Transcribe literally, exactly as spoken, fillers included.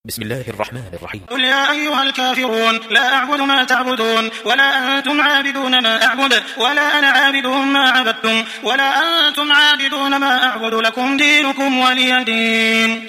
بسم الله الرحمن الرحيم. قل يا أيها الكافرون لا أعبد ما تعبدون ولا أنتم عابدون ما أعبد ولا أنا عابد ما عبدتم ولا أنتم عابدون ما أعبد لكم دينكم ولي دين.